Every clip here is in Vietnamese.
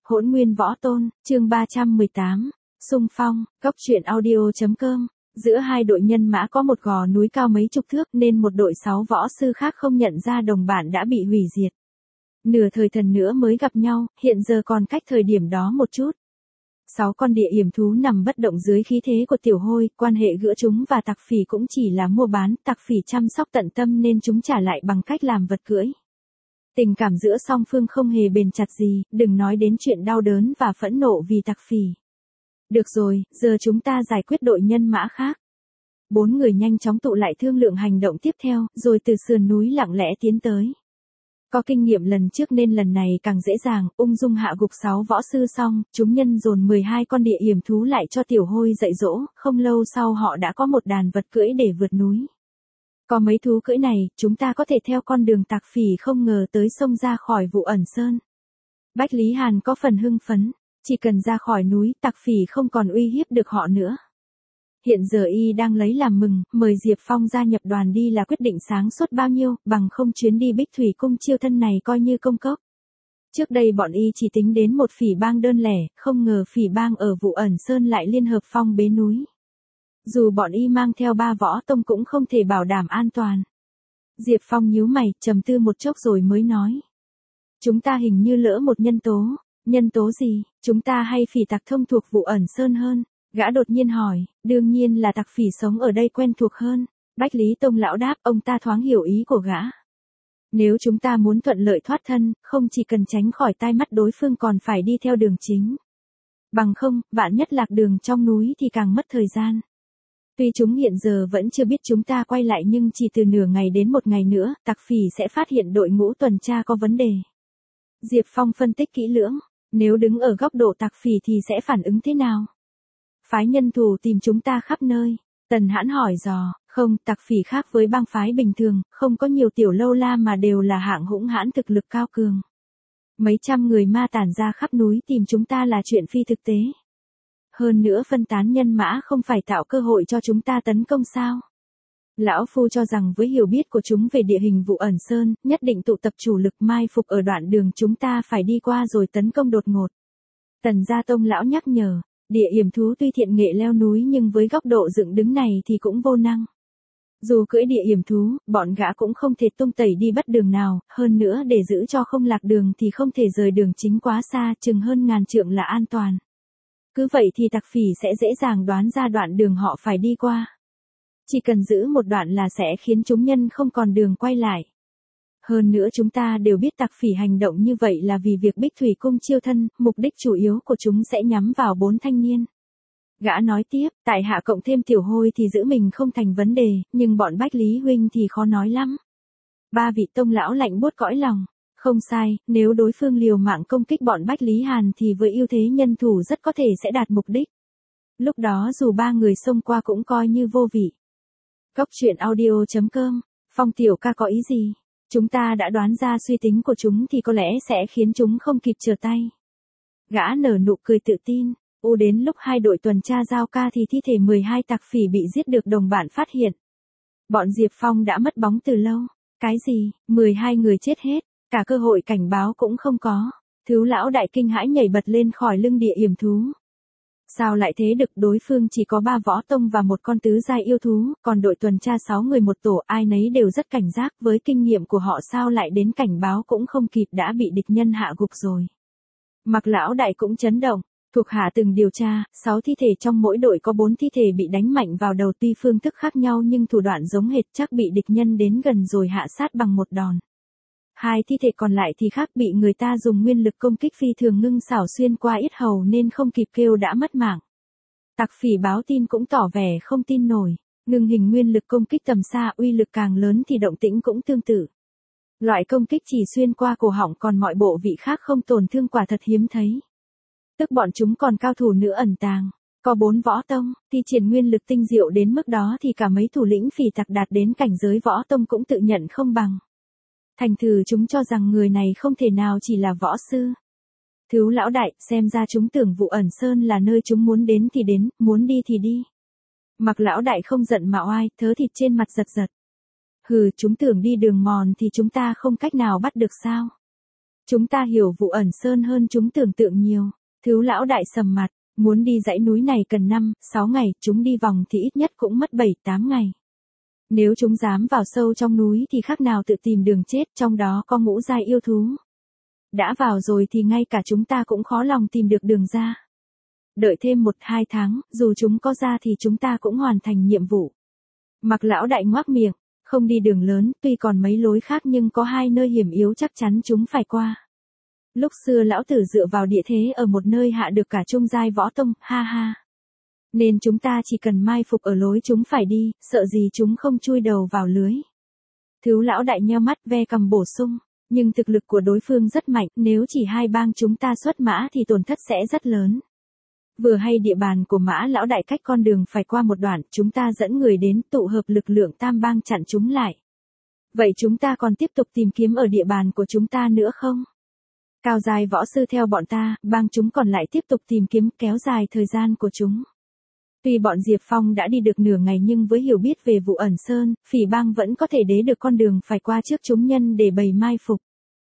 Hỗn nguyên võ tôn, chương 318, xung phong, góc truyện audio.com. Giữa hai đội nhân mã có một gò núi cao mấy chục thước nên một đội 6 võ sư khác không nhận ra đồng bạn đã bị hủy diệt. Nửa thời thần nữa mới gặp nhau, hiện giờ còn cách thời điểm đó một chút. 6 con địa yểm thú nằm bất động dưới khí thế của tiểu hôi, quan hệ giữa chúng và tặc phỉ cũng chỉ là mua bán, tặc phỉ chăm sóc tận tâm nên chúng trả lại bằng cách làm vật cưỡi. Tình cảm giữa song phương không hề bền chặt gì, đừng nói đến chuyện đau đớn và phẫn nộ vì tặc phỉ. Được rồi, giờ chúng ta giải quyết đội nhân mã khác. 4 người nhanh chóng tụ lại thương lượng hành động tiếp theo, rồi từ sườn núi lặng lẽ tiến tới. Có kinh nghiệm lần trước nên lần này càng dễ dàng, ung dung hạ gục 6 võ sư xong, chúng nhân dồn 12 con địa yểm thú lại cho tiểu hôi dạy dỗ, không lâu sau họ đã có một đàn vật cưỡi để vượt núi. Có mấy thú cưỡi này, chúng ta có thể theo con đường tặc phỉ không ngờ tới sông ra khỏi Vụ Ẩn Sơn. Bách Lý Hàn có phần hưng phấn, chỉ cần ra khỏi núi, tặc phỉ không còn uy hiếp được họ nữa. Hiện giờ y đang lấy làm mừng, mời Diệp Phong gia nhập đoàn đi là quyết định sáng suốt bao nhiêu, bằng không chuyến đi Bích Thủy Cung chiêu thân này coi như công cốc. Trước đây bọn y chỉ tính đến một phỉ bang đơn lẻ, không ngờ phỉ bang ở Vụ Ẩn Sơn lại liên hợp phong bế núi. Dù bọn y mang theo 3 võ tông cũng không thể bảo đảm an toàn. Diệp Phong nhíu mày, trầm tư một chốc rồi mới nói. Chúng ta hình như lỡ một nhân tố. Nhân tố gì? Chúng ta hay phỉ tặc thông thuộc Vụ Ẩn Sơn hơn? Gã đột nhiên hỏi, đương nhiên là tặc phỉ sống ở đây quen thuộc hơn. Bách Lý Tông lão đáp, ông ta thoáng hiểu ý của gã. Nếu chúng ta muốn thuận lợi thoát thân, không chỉ cần tránh khỏi tai mắt đối phương còn phải đi theo đường chính. Bằng không, vạn nhất lạc đường trong núi thì càng mất thời gian. Tuy chúng hiện giờ vẫn chưa biết chúng ta quay lại nhưng chỉ từ nửa ngày đến một ngày nữa, tặc phỉ sẽ phát hiện đội ngũ tuần tra có vấn đề. Diệp Phong phân tích kỹ lưỡng, nếu đứng ở góc độ tặc phỉ thì sẽ phản ứng thế nào? Phái nhân thủ tìm chúng ta khắp nơi. Tần Hãn hỏi dò, không, tặc phỉ khác với bang phái bình thường, không có nhiều tiểu lâu la mà đều là hạng hũng hãn thực lực cao cường. Mấy trăm người ma tản ra khắp núi tìm chúng ta là chuyện phi thực tế. Hơn nữa phân tán nhân mã không phải tạo cơ hội cho chúng ta tấn công sao? Lão Phu cho rằng với hiểu biết của chúng về địa hình Vụ Ẩn Sơn, nhất định tụ tập chủ lực mai phục ở đoạn đường chúng ta phải đi qua rồi tấn công đột ngột. Tần Gia Tông lão nhắc nhở, địa yểm thú tuy thiện nghệ leo núi nhưng với góc độ dựng đứng này thì cũng vô năng. Dù cưỡi địa yểm thú, bọn gã cũng không thể tung tẩy đi bất đường nào, hơn nữa để giữ cho không lạc đường thì không thể rời đường chính quá xa, chừng hơn ngàn trượng là an toàn. Cứ vậy thì tặc phỉ sẽ dễ dàng đoán ra đoạn đường họ phải đi qua. Chỉ cần giữ một đoạn là sẽ khiến chúng nhân không còn đường quay lại. Hơn nữa chúng ta đều biết tặc phỉ hành động như vậy là vì việc Bích Thủy Cung chiêu thân, mục đích chủ yếu của chúng sẽ nhắm vào 4 thanh niên. Gã nói tiếp, tại hạ cộng thêm tiểu hôi thì giữ mình không thành vấn đề, nhưng bọn Bách Lý huynh thì khó nói lắm. 3 vị tông lão lạnh buốt cõi lòng. Không sai, nếu đối phương liều mạng công kích bọn Bách Lý Hàn thì với ưu thế nhân thủ rất có thể sẽ đạt mục đích. Lúc đó dù 3 người xông qua cũng coi như vô vị. Góc truyện audio.com, Phong tiểu ca có ý gì? Chúng ta đã đoán ra suy tính của chúng thì có lẽ sẽ khiến chúng không kịp trở tay. Gã nở nụ cười tự tin, đến lúc hai đội tuần tra giao ca thì thi thể 12 tặc phỉ bị giết được đồng bạn phát hiện. Bọn Diệp Phong đã mất bóng từ lâu. Cái gì, 12 người chết hết, cả cơ hội cảnh báo cũng không có. Thứ lão đại kinh hãi nhảy bật lên khỏi lưng địa yểm thú. Sao lại thế được, đối phương chỉ có 3 võ tông và một con tứ giai yêu thú, còn đội tuần tra 6 người một tổ ai nấy đều rất cảnh giác, với kinh nghiệm của họ sao lại đến cảnh báo cũng không kịp đã bị địch nhân hạ gục rồi. Mặc lão đại cũng chấn động, thuộc hạ từng điều tra, 6 thi thể trong mỗi đội có 4 thi thể bị đánh mạnh vào đầu, tuy phương thức khác nhau nhưng thủ đoạn giống hệt, chắc bị địch nhân đến gần rồi hạ sát bằng một đòn. 2 thi thể còn lại thì khác, bị người ta dùng nguyên lực công kích phi thường ngưng xảo xuyên qua yết hầu nên không kịp kêu đã mất mạng. Tặc phỉ báo tin cũng tỏ vẻ không tin nổi, ngưng hình nguyên lực công kích tầm xa uy lực càng lớn thì động tĩnh cũng tương tự. Loại công kích chỉ xuyên qua cổ họng còn mọi bộ vị khác không tổn thương quả thật hiếm thấy. Tức bọn chúng còn cao thủ nữa ẩn tàng, có 4 võ tông, thi triển nguyên lực tinh diệu đến mức đó thì cả mấy thủ lĩnh phỉ tặc đạt đến cảnh giới võ tông cũng tự nhận không bằng. Thành thử chúng cho rằng người này không thể nào chỉ là võ sư. Thứ lão đại, xem ra chúng tưởng Vụ Ẩn Sơn là nơi chúng muốn đến thì đến, muốn đi thì đi. Mặc lão đại không giận mà oai, thớ thịt trên mặt giật giật. Hừ, chúng tưởng đi đường mòn thì chúng ta không cách nào bắt được sao? Chúng ta hiểu vụ ẩn sơn hơn chúng tưởng tượng nhiều. Thiếu lão đại sầm mặt, muốn đi dãy núi này cần 5-6 ngày, chúng đi vòng thì ít nhất cũng mất 7-8 ngày. Nếu chúng dám vào sâu trong núi thì khác nào tự tìm đường chết, trong đó có ngũ giai yêu thú. Đã vào rồi thì ngay cả chúng ta cũng khó lòng tìm được đường ra. Đợi thêm 1-2 tháng, dù chúng có ra thì chúng ta cũng hoàn thành nhiệm vụ. Mặc lão đại ngoác miệng, không đi đường lớn, tuy còn mấy lối khác nhưng có 2 nơi hiểm yếu chắc chắn chúng phải qua. Lúc xưa lão tử dựa vào địa thế ở một nơi hạ được cả trung giai võ tông, ha ha. Nên chúng ta chỉ cần mai phục ở lối chúng phải đi, sợ gì chúng không chui đầu vào lưới. Thiếu lão đại nheo mắt ve cằm bổ sung, nhưng thực lực của đối phương rất mạnh, nếu chỉ 2 bang chúng ta xuất mã thì tổn thất sẽ rất lớn. Vừa hay địa bàn của mã lão đại cách con đường phải qua một đoạn, chúng ta dẫn người đến tụ hợp lực lượng tam bang chặn chúng lại. Vậy chúng ta còn tiếp tục tìm kiếm ở địa bàn của chúng ta nữa không? Cao giai võ sư theo bọn ta, bang chúng còn lại tiếp tục tìm kiếm kéo dài thời gian của chúng. Tuy bọn Diệp Phong đã đi được nửa ngày nhưng với hiểu biết về vụ ẩn sơn, phỉ bang vẫn có thể đế được con đường phải qua trước chúng nhân để bày mai phục.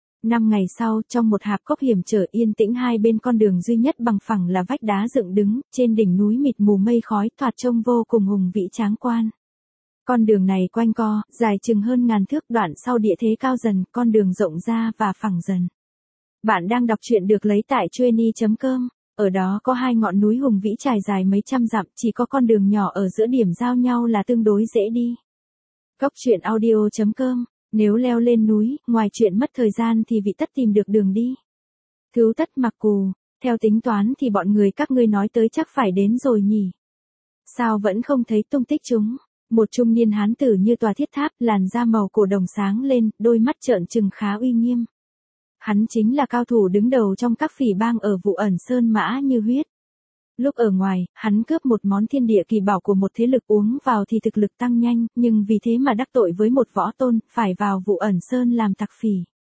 5 ngày sau, trong một hạp cốc hiểm trở yên tĩnh hai bên con đường duy nhất bằng phẳng là vách đá dựng đứng, trên đỉnh núi mịt mù mây khói thoạt trông vô cùng hùng vĩ tráng quan. Con đường này quanh co, dài chừng hơn 1000 thước, đoạn sau địa thế cao dần, con đường rộng ra và phẳng dần. Bạn đang đọc truyện được lấy tại Chueny.com. Ở đó có 2 ngọn núi hùng vĩ trải dài mấy trăm dặm, chỉ có con đường nhỏ ở giữa điểm giao nhau là tương đối dễ đi. Cốc truyện audio.com. Nếu leo lên núi, ngoài chuyện mất thời gian thì vị tất tìm được đường đi. Cứu tất mặc cù, theo tính toán thì bọn người các ngươi nói tới chắc phải đến rồi nhỉ. Sao vẫn không thấy tung tích chúng? Một trung niên hán tử như tòa thiết tháp, làn da màu cổ đồng sáng lên, đôi mắt trợn trừng khá uy nghiêm. Hắn chính là cao thủ đứng đầu trong các phỉ bang ở vụ ẩn sơn Mã Như Huyết. Lúc ở ngoài, hắn cướp một món thiên địa kỳ bảo của một thế lực, uống vào thì thực lực tăng nhanh, nhưng vì thế mà đắc tội với một võ tôn, phải vào vụ ẩn sơn làm tặc phỉ.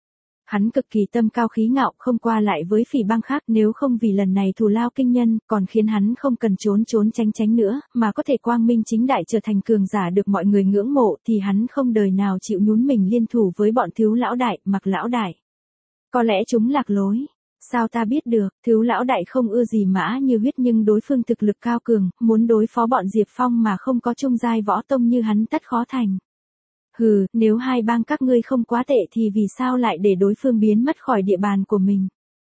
Hắn cực kỳ tâm cao khí ngạo, không qua lại với phỉ bang khác, nếu không vì lần này thù lao kinh nhân, còn khiến hắn không cần trốn tránh nữa, mà có thể quang minh chính đại trở thành cường giả được mọi người ngưỡng mộ, thì hắn không đời nào chịu nhún mình liên thủ với bọn Thiếu lão đại, Mặc lão đại. Có lẽ chúng lạc lối. Sao ta biết được, Thiếu lão đại không ưa gì Mã Như Huyết nhưng đối phương thực lực cao cường, muốn đối phó bọn Diệp Phong mà không có trung giai võ tông như hắn tất khó thành. Hừ, nếu 2 bang các ngươi không quá tệ thì vì sao lại để đối phương biến mất khỏi địa bàn của mình?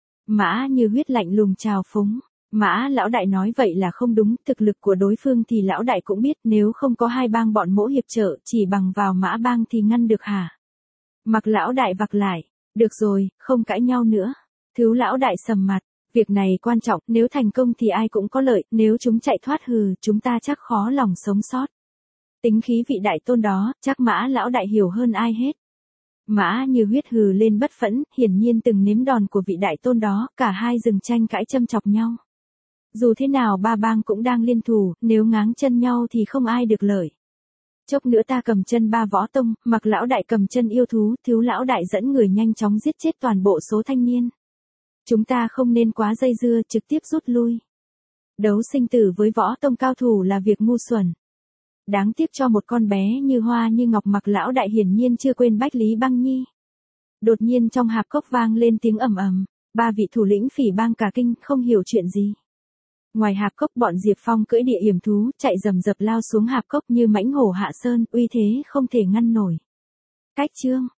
Mã Như Huyết lạnh lùng trào phúng. Mã lão đại nói vậy là không đúng, thực lực của đối phương thì lão đại cũng biết, nếu không có 2 bang bọn Mỗ hiệp trợ, chỉ bằng vào Mã bang thì ngăn được hả? Mặc lão đại vặc lại, được rồi, không cãi nhau nữa. Thiếu lão đại sầm mặt, việc này quan trọng, nếu thành công thì ai cũng có lợi, nếu chúng chạy thoát chúng ta chắc khó lòng sống sót. Tính khí vị đại tôn đó, chắc Mã lão đại hiểu hơn ai hết. Mã Như Huyết hừ lên bất phẫn, hiển nhiên từng nếm đòn của vị đại tôn đó, cả hai dừng tranh cãi châm chọc nhau. Dù thế nào 3 bang cũng đang liên thủ, nếu ngáng chân nhau thì không ai được lợi. Chốc nữa ta cầm chân 3 võ tông, Mặc lão đại cầm chân yêu thú, Thiếu lão đại dẫn người nhanh chóng giết chết toàn bộ số thanh niên. Chúng ta không nên quá dây dưa, trực tiếp rút lui. Đấu sinh tử với võ tông cao thủ là việc ngu xuẩn. Đáng tiếc cho một con bé như hoa như ngọc, Mặc lão đại hiển nhiên chưa quên Bách Lý Băng Nhi. Đột nhiên trong hạp cốc vang lên tiếng ầm ầm, 3 vị thủ lĩnh phỉ bang cả kinh, không hiểu chuyện gì. Ngoài hạp cốc bọn Diệp Phong cưỡi địa yểm thú, chạy rầm rập lao xuống hạp cốc như mãnh hổ hạ sơn, uy thế không thể ngăn nổi. Cách chương